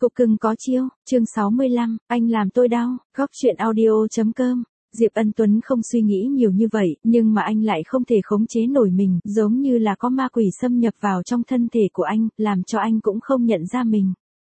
Cục cưng có chiêu, chương 65, anh làm tôi đau, góc chuyện audio.com. Diệp Ân Tuấn không suy nghĩ nhiều như vậy, nhưng mà anh lại không thể khống chế nổi mình, giống như là có ma quỷ xâm nhập vào trong thân thể của anh, làm cho anh cũng không nhận ra mình.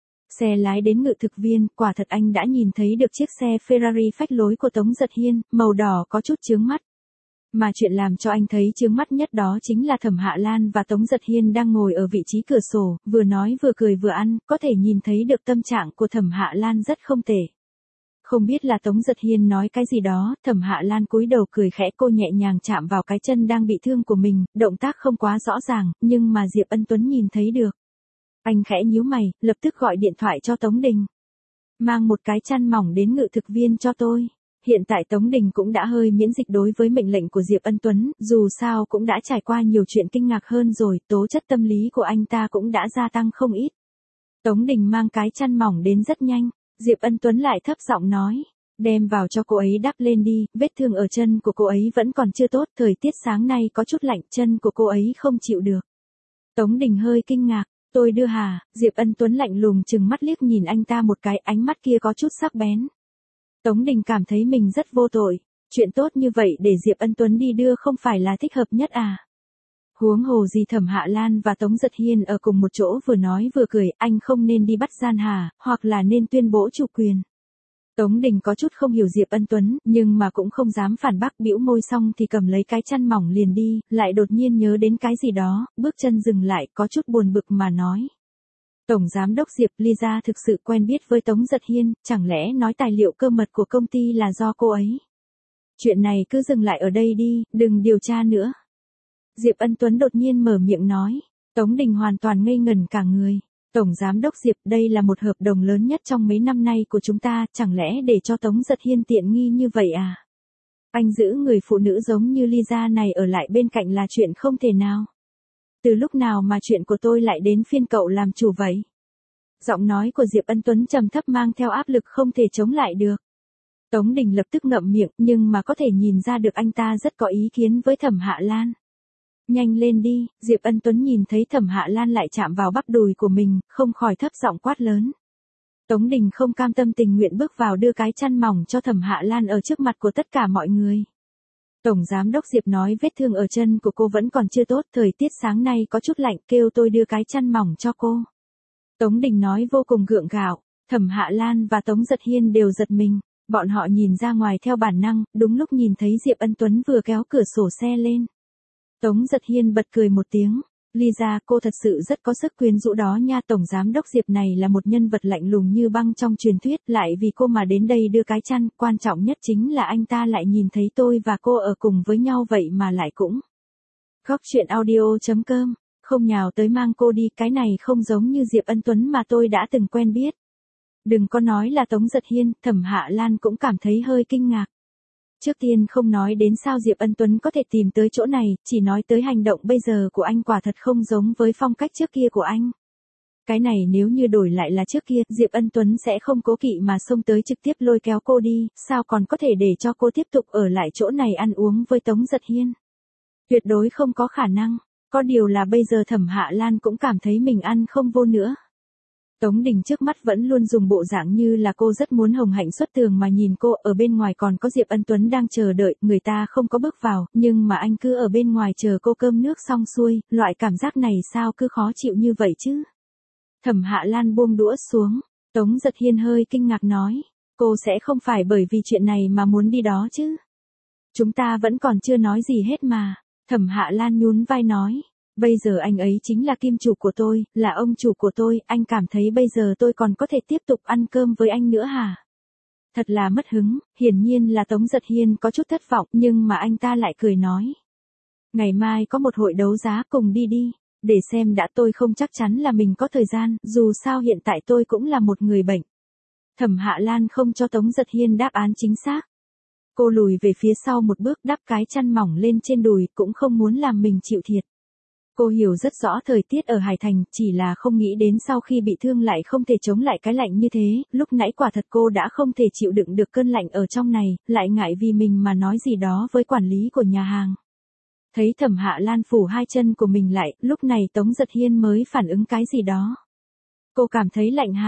Xe lái đến ngự thực viên, quả thật anh đã nhìn thấy được chiếc xe Ferrari phách lối của Tống Giật Hiên, màu đỏ có chút chướng mắt. Mà chuyện làm cho anh thấy chướng mắt nhất đó chính là Thẩm Hạ Lan và Tống Giật Hiên đang ngồi ở vị trí cửa sổ, vừa nói vừa cười vừa ăn, có thể nhìn thấy được tâm trạng của Thẩm Hạ Lan rất không tệ. Không biết là Tống Giật Hiên nói cái gì đó, Thẩm Hạ Lan cúi đầu cười khẽ, cô nhẹ nhàng chạm vào cái chân đang bị thương của mình, động tác không quá rõ ràng, nhưng mà Diệp Ân Tuấn nhìn thấy được. Anh khẽ nhíu mày, lập tức gọi điện thoại cho Tống Đình. Mang một cái chăn mỏng đến ngự thực viên cho tôi. Hiện tại Tống Đình cũng đã hơi miễn dịch đối với mệnh lệnh của Diệp Ân Tuấn, dù sao cũng đã trải qua nhiều chuyện kinh ngạc hơn rồi, tố chất tâm lý của anh ta cũng đã gia tăng không ít. Tống Đình mang cái chăn mỏng đến rất nhanh, Diệp Ân Tuấn lại thấp giọng nói, đem vào cho cô ấy đắp lên đi, vết thương ở chân của cô ấy vẫn còn chưa tốt, thời tiết sáng nay có chút lạnh, chân của cô ấy không chịu được. Tống Đình hơi kinh ngạc, tôi đưa hả? Diệp Ân Tuấn lạnh lùng chừng mắt liếc nhìn anh ta một cái, ánh mắt kia có chút sắc bén. Tống Đình cảm thấy mình rất vô tội, chuyện tốt như vậy để Diệp Ân Tuấn đi đưa không phải là thích hợp nhất à? Huống hồ gì Thẩm Hạ Lan và Tống Giật Hiên ở cùng một chỗ vừa nói vừa cười, anh không nên đi bắt gian hà, hoặc là nên tuyên bố chủ quyền. Tống Đình có chút không hiểu Diệp Ân Tuấn, nhưng mà cũng không dám phản bác, bĩu môi xong thì cầm lấy cái chăn mỏng liền đi, lại đột nhiên nhớ đến cái gì đó, bước chân dừng lại, có chút buồn bực mà nói. Tổng Giám đốc Diệp, Lisa thực sự quen biết với Tống Giật Hiên, chẳng lẽ nói tài liệu cơ mật của công ty là do cô ấy? Chuyện này cứ dừng lại ở đây đi, đừng điều tra nữa. Diệp Ân Tuấn đột nhiên mở miệng nói, Tống Đình hoàn toàn ngây ngẩn cả người. Tổng Giám đốc Diệp, đây là một hợp đồng lớn nhất trong mấy năm nay của chúng ta, chẳng lẽ để cho Tống Giật Hiên tiện nghi như vậy à? Anh giữ người phụ nữ giống như Lisa này ở lại bên cạnh là chuyện không thể nào. Từ lúc nào mà chuyện của tôi lại đến phiên cậu làm chủ vậy? Giọng nói của Diệp Ân Tuấn trầm thấp mang theo áp lực không thể chống lại được. Tống Đình lập tức ngậm miệng, nhưng mà có thể nhìn ra được anh ta rất có ý kiến với Thẩm Hạ Lan. Nhanh lên đi, Diệp Ân Tuấn nhìn thấy Thẩm Hạ Lan lại chạm vào bắp đùi của mình, không khỏi thấp giọng quát lớn. Tống Đình không cam tâm tình nguyện bước vào đưa cái chăn mỏng cho Thẩm Hạ Lan ở trước mặt của tất cả mọi người. Tổng Giám đốc Diệp nói vết thương ở chân của cô vẫn còn chưa tốt, thời tiết sáng nay có chút lạnh, kêu tôi đưa cái chăn mỏng cho cô. Tống Đình nói vô cùng gượng gạo, Thẩm Hạ Lan và Tống Giật Hiên đều giật mình, bọn họ nhìn ra ngoài theo bản năng, đúng lúc nhìn thấy Diệp Ân Tuấn vừa kéo cửa sổ xe lên. Tống Giật Hiên bật cười một tiếng, Lisa, cô thật sự rất có sức quyến rũ đó nha. Tổng Giám đốc Diệp này là một nhân vật lạnh lùng như băng trong truyền thuyết, lại vì cô mà đến đây đưa cái chăn, quan trọng nhất chính là anh ta lại nhìn thấy tôi và cô ở cùng với nhau vậy mà lại cũng. Góc chuyện audio.com, không nhào tới mang cô đi, cái này không giống như Diệp Ân Tuấn mà tôi đã từng quen biết. Đừng có nói là Tống Giật Hiên, Thẩm Hạ Lan cũng cảm thấy hơi kinh ngạc. Trước tiên không nói đến sao Diệp Ân Tuấn có thể tìm tới chỗ này, chỉ nói tới hành động bây giờ của anh quả thật không giống với phong cách trước kia của anh. Cái này nếu như đổi lại là trước kia, Diệp Ân Tuấn sẽ không cố kỵ mà xông tới trực tiếp lôi kéo cô đi, sao còn có thể để cho cô tiếp tục ở lại chỗ này ăn uống với Tống Giật Hiên. Tuyệt đối không có khả năng, có điều là bây giờ Thẩm Hạ Lan cũng cảm thấy mình ăn không vô nữa. Tống Đình trước mắt vẫn luôn dùng bộ dạng như là cô rất muốn hồng hạnh xuất tường mà nhìn cô, ở bên ngoài còn có Diệp Ân Tuấn đang chờ đợi, người ta không có bước vào, nhưng mà anh cứ ở bên ngoài chờ cô cơm nước xong xuôi, loại cảm giác này sao cứ khó chịu như vậy chứ. Thẩm Hạ Lan buông đũa xuống, Tống Giật Hiên hơi kinh ngạc nói, cô sẽ không phải bởi vì chuyện này mà muốn đi đó chứ. Chúng ta vẫn còn chưa nói gì hết mà. Thẩm Hạ Lan nhún vai nói. Bây giờ anh ấy chính là kim chủ của tôi, là ông chủ của tôi, anh cảm thấy bây giờ tôi còn có thể tiếp tục ăn cơm với anh nữa hả? Thật là mất hứng, hiển nhiên là Tống Giật Hiên có chút thất vọng, nhưng mà anh ta lại cười nói. Ngày mai có một hội đấu giá, cùng đi đi, để xem đã. Tôi không chắc chắn là mình có thời gian, dù sao hiện tại tôi cũng là một người bệnh. Thẩm Hạ Lan không cho Tống Giật Hiên đáp án chính xác. Cô lùi về phía sau một bước, đắp cái chăn mỏng lên trên đùi, cũng không muốn làm mình chịu thiệt. Cô hiểu rất rõ thời tiết ở Hải Thành, chỉ là không nghĩ đến sau khi bị thương lại không thể chống lại cái lạnh như thế, lúc nãy quả thật cô đã không thể chịu đựng được cơn lạnh ở trong này, lại ngại vì mình mà nói gì đó với quản lý của nhà hàng. Thấy Thẩm Hạ Lan phủ hai chân của mình lại, lúc này Tống Giật Hiên mới phản ứng cái gì đó. Cô cảm thấy lạnh hả?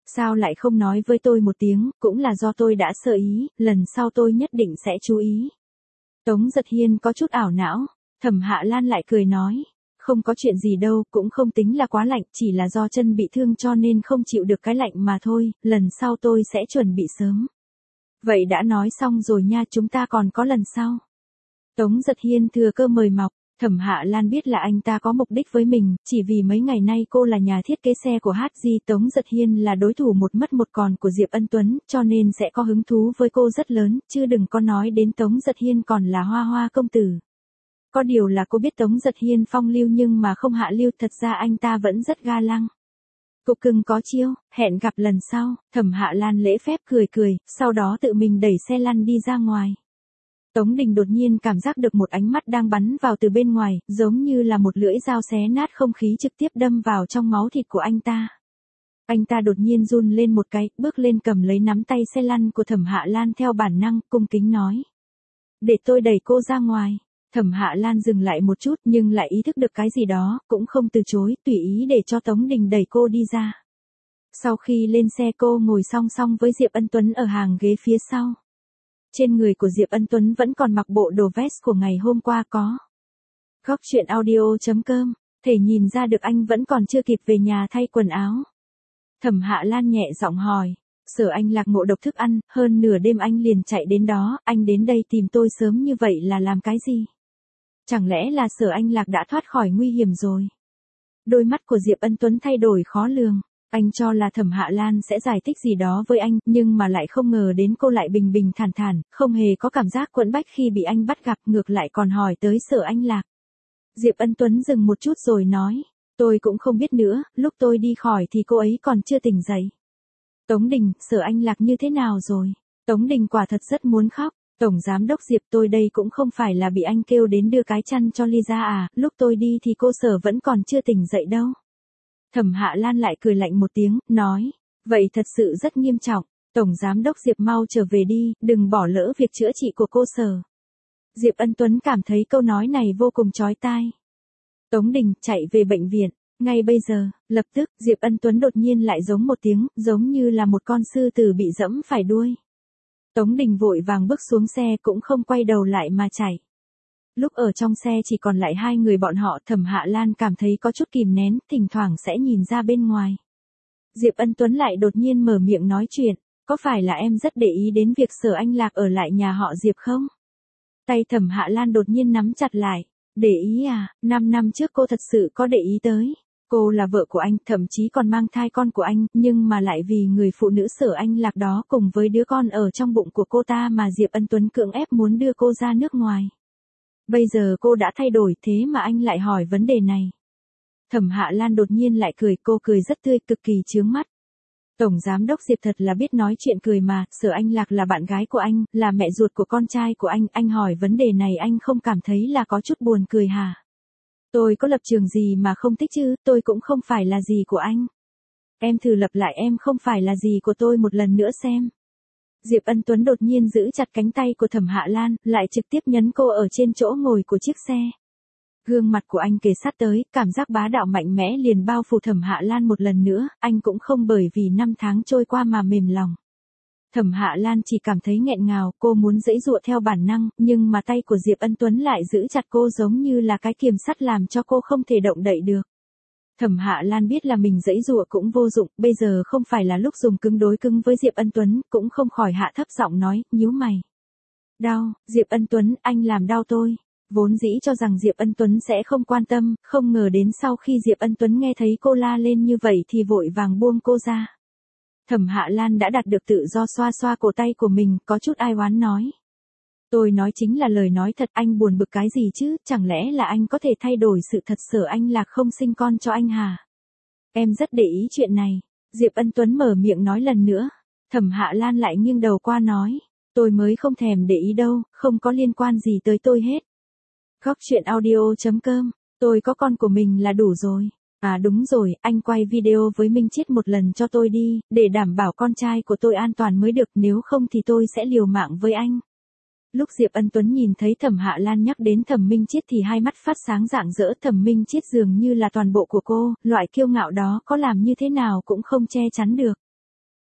Sao lại không nói với tôi một tiếng, cũng là do tôi đã sơ ý, lần sau tôi nhất định sẽ chú ý. Tống Giật Hiên có chút ảo não, Thẩm Hạ Lan lại cười nói. Không có chuyện gì đâu, cũng không tính là quá lạnh, chỉ là do chân bị thương cho nên không chịu được cái lạnh mà thôi, lần sau tôi sẽ chuẩn bị sớm. Vậy đã nói xong rồi nha, chúng ta còn có lần sau. Tống Giật Hiên thừa cơ mời mọc, Thẩm Hạ Lan biết là anh ta có mục đích với mình, chỉ vì mấy ngày nay cô là nhà thiết kế xe của HG, Tống Giật Hiên là đối thủ một mất một còn của Diệp Ân Tuấn, cho nên sẽ có hứng thú với cô rất lớn, chứ đừng có nói đến Tống Giật Hiên còn là hoa hoa công tử. Có điều là cô biết Tống Giật Hiên phong lưu nhưng mà không hạ lưu, thật ra anh ta vẫn rất ga lăng. Cục cưng có chiêu, hẹn gặp lần sau, Thẩm Hạ Lan lễ phép cười cười, sau đó tự mình đẩy xe lăn đi ra ngoài. Tống Đình đột nhiên cảm giác được một ánh mắt đang bắn vào từ bên ngoài, giống như là một lưỡi dao xé nát không khí trực tiếp đâm vào trong máu thịt của anh ta. Anh ta đột nhiên run lên một cái, bước lên cầm lấy nắm tay xe lăn của Thẩm Hạ Lan theo bản năng, cung kính nói. Để tôi đẩy cô ra ngoài. Thẩm Hạ Lan dừng lại một chút nhưng lại ý thức được cái gì đó, cũng không từ chối, tùy ý để cho Tống Đình đẩy cô đi ra. Sau khi lên xe cô ngồi song song với Diệp Ân Tuấn ở hàng ghế phía sau. Trên người của Diệp Ân Tuấn vẫn còn mặc bộ đồ vest của ngày hôm qua có. Góc truyện audio.com, thể nhìn ra được anh vẫn còn chưa kịp về nhà thay quần áo. Thẩm Hạ Lan nhẹ giọng hỏi. Sở Anh Lạc ngộ độc thức ăn, hơn nửa đêm anh liền chạy đến đó, anh đến đây tìm tôi sớm như vậy là làm cái gì? Chẳng lẽ là Sở Anh Lạc đã thoát khỏi nguy hiểm rồi? Đôi mắt của Diệp Ân Tuấn thay đổi khó lường, anh cho là Thẩm Hạ Lan sẽ giải thích gì đó với anh, nhưng mà lại không ngờ đến cô lại bình bình thản thản, không hề có cảm giác quẫn bách khi bị anh bắt gặp, ngược lại còn hỏi tới Sở Anh Lạc. Diệp Ân Tuấn dừng một chút rồi nói, tôi cũng không biết nữa, lúc tôi đi khỏi thì cô ấy còn chưa tỉnh dậy. Tống Đình, Sở Anh Lạc như thế nào rồi? Tống Đình quả thật rất muốn khóc. Tổng giám đốc Diệp, tôi đây cũng không phải là bị anh kêu đến đưa cái chăn cho Ly ra à, lúc tôi đi thì cô Sở vẫn còn chưa tỉnh dậy đâu. Thẩm Hạ Lan lại cười lạnh một tiếng, nói, vậy thật sự rất nghiêm trọng, Tổng giám đốc Diệp mau trở về đi, đừng bỏ lỡ việc chữa trị của cô Sở. Diệp Ân Tuấn cảm thấy câu nói này vô cùng chói tai. Tống Đình, chạy về bệnh viện. Ngay bây giờ, lập tức, Diệp Ân Tuấn đột nhiên lại giống một tiếng, giống như là một con sư tử bị dẫm phải đuôi. Tống Đình vội vàng bước xuống xe cũng không quay đầu lại mà chạy. Lúc ở trong xe chỉ còn lại hai người bọn họ, Thẩm Hạ Lan cảm thấy có chút kìm nén, thỉnh thoảng sẽ nhìn ra bên ngoài. Diệp Ân Tuấn lại đột nhiên mở miệng nói chuyện, có phải là em rất để ý đến việc Sở Anh Lạc ở lại nhà họ Diệp không? Tay Thẩm Hạ Lan đột nhiên nắm chặt lại, để ý à, 5 năm trước cô thật sự có để ý tới. Cô là vợ của anh, thậm chí còn mang thai con của anh, nhưng mà lại vì người phụ nữ Sở Anh Lạc đó cùng với đứa con ở trong bụng của cô ta mà Diệp Ân Tuấn cưỡng ép muốn đưa cô ra nước ngoài. Bây giờ cô đã thay đổi thế mà anh lại hỏi vấn đề này. Thẩm Hạ Lan đột nhiên lại cười, cô cười rất tươi, cực kỳ chướng mắt. Tổng giám đốc Diệp thật là biết nói chuyện cười mà, Sở Anh Lạc là bạn gái của anh, là mẹ ruột của con trai của anh hỏi vấn đề này anh không cảm thấy là có chút buồn cười hả? Tôi có lập trường gì mà không thích chứ, tôi cũng không phải là gì của anh. Em thử lập lại em không phải là gì của tôi một lần nữa xem. Diệp Ân Tuấn đột nhiên giữ chặt cánh tay của Thẩm Hạ Lan, lại trực tiếp nhấn cô ở trên chỗ ngồi của chiếc xe. Gương mặt của anh kề sát tới, cảm giác bá đạo mạnh mẽ liền bao phủ Thẩm Hạ Lan một lần nữa, anh cũng không bởi vì 5 tháng trôi qua mà mềm lòng. Thẩm Hạ Lan chỉ cảm thấy nghẹn ngào, cô muốn giãy giụa theo bản năng, nhưng mà tay của Diệp Ân Tuấn lại giữ chặt cô giống như là cái kiềm sắt làm cho cô không thể động đậy được. Thẩm Hạ Lan biết là mình giãy giụa cũng vô dụng, bây giờ không phải là lúc dùng cứng đối cứng với Diệp Ân Tuấn, cũng không khỏi hạ thấp giọng nói, nhíu mày. Đau, Diệp Ân Tuấn, anh làm đau tôi. Vốn dĩ cho rằng Diệp Ân Tuấn sẽ không quan tâm, không ngờ đến sau khi Diệp Ân Tuấn nghe thấy cô la lên như vậy thì vội vàng buông cô ra. Thẩm Hạ Lan đã đạt được tự do xoa xoa cổ tay của mình, có chút ai oán nói. Tôi nói chính là lời nói thật, anh buồn bực cái gì chứ, chẳng lẽ là anh có thể thay đổi sự thật Sở Anh Lạc không sinh con cho anh hả? Em rất để ý chuyện này. Diệp Ân Tuấn mở miệng nói lần nữa. Thẩm Hạ Lan lại nghiêng đầu qua nói. Tôi mới không thèm để ý đâu, không có liên quan gì tới tôi hết. Góc truyện audio.com, tôi có con của mình là đủ rồi. À đúng rồi, anh quay video với Minh Chiết một lần cho tôi đi, để đảm bảo con trai của tôi an toàn mới được, nếu không thì tôi sẽ liều mạng với anh. Lúc Diệp Ân Tuấn nhìn thấy Thẩm Hạ Lan nhắc đến Thẩm Minh Chiết thì hai mắt phát sáng rạng rỡ, Thẩm Minh Chiết dường như là toàn bộ của cô, loại kiêu ngạo đó có làm như thế nào cũng không che chắn được.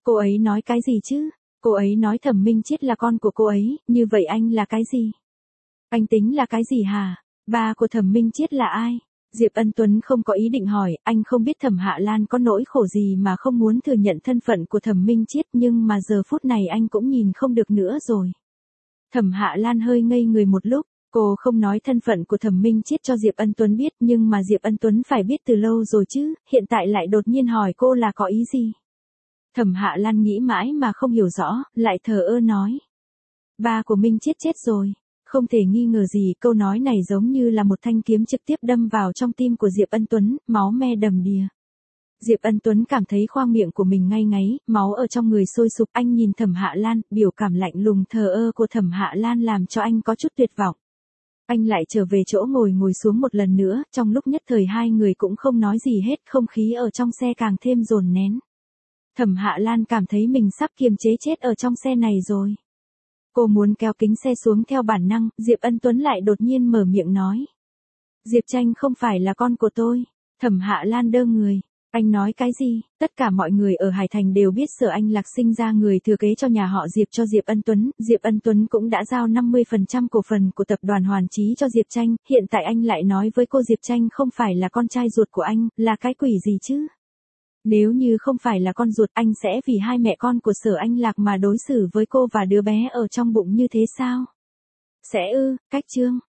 Cô ấy nói cái gì chứ? Cô ấy nói Thẩm Minh Chiết là con của cô ấy, như vậy anh là cái gì? Anh tính là cái gì hả? Ba của Thẩm Minh Chiết là ai? Diệp Ân Tuấn không có ý định hỏi, anh không biết Thẩm Hạ Lan có nỗi khổ gì mà không muốn thừa nhận thân phận của Thẩm Minh Chiết, nhưng mà giờ phút này anh cũng nhìn không được nữa rồi. Thẩm Hạ Lan hơi ngây người một lúc, cô không nói thân phận của Thẩm Minh Chiết cho Diệp Ân Tuấn biết, nhưng mà Diệp Ân Tuấn phải biết từ lâu rồi chứ, hiện tại lại đột nhiên hỏi cô là có ý gì? Thẩm Hạ Lan nghĩ mãi mà không hiểu rõ, lại thờ ơ nói. Ba của Minh Chiết chết rồi. Không thể nghi ngờ gì, câu nói này giống như là một thanh kiếm trực tiếp đâm vào trong tim của Diệp Ân Tuấn, máu me đầm đìa. Diệp Ân Tuấn cảm thấy khoang miệng của mình ngay ngáy, máu ở trong người sôi sục, anh nhìn Thẩm Hạ Lan, biểu cảm lạnh lùng thờ ơ của Thẩm Hạ Lan làm cho anh có chút tuyệt vọng. Anh lại trở về chỗ ngồi xuống một lần nữa, trong lúc nhất thời hai người cũng không nói gì hết, không khí ở trong xe càng thêm dồn nén. Thẩm Hạ Lan cảm thấy mình sắp kiềm chế chết ở trong xe này rồi. Cô muốn kéo kính xe xuống theo bản năng, Diệp Ân Tuấn lại đột nhiên mở miệng nói. Diệp Tranh không phải là con của tôi. Thẩm Hạ Lan đơ người. Anh nói cái gì? Tất cả mọi người ở Hải Thành đều biết Sở Anh Lạc sinh ra người thừa kế cho nhà họ Diệp cho Diệp Ân Tuấn. Diệp Ân Tuấn cũng đã giao 50% cổ phần của tập đoàn Hoàn Chí cho Diệp Tranh. Hiện tại anh lại nói với cô Diệp Tranh không phải là con trai ruột của anh, là cái quỷ gì chứ? Nếu như không phải là con ruột, anh sẽ vì hai mẹ con của Sở Anh Lạc mà đối xử với cô và đứa bé ở trong bụng như thế sao? Sẽ ư, cách trương.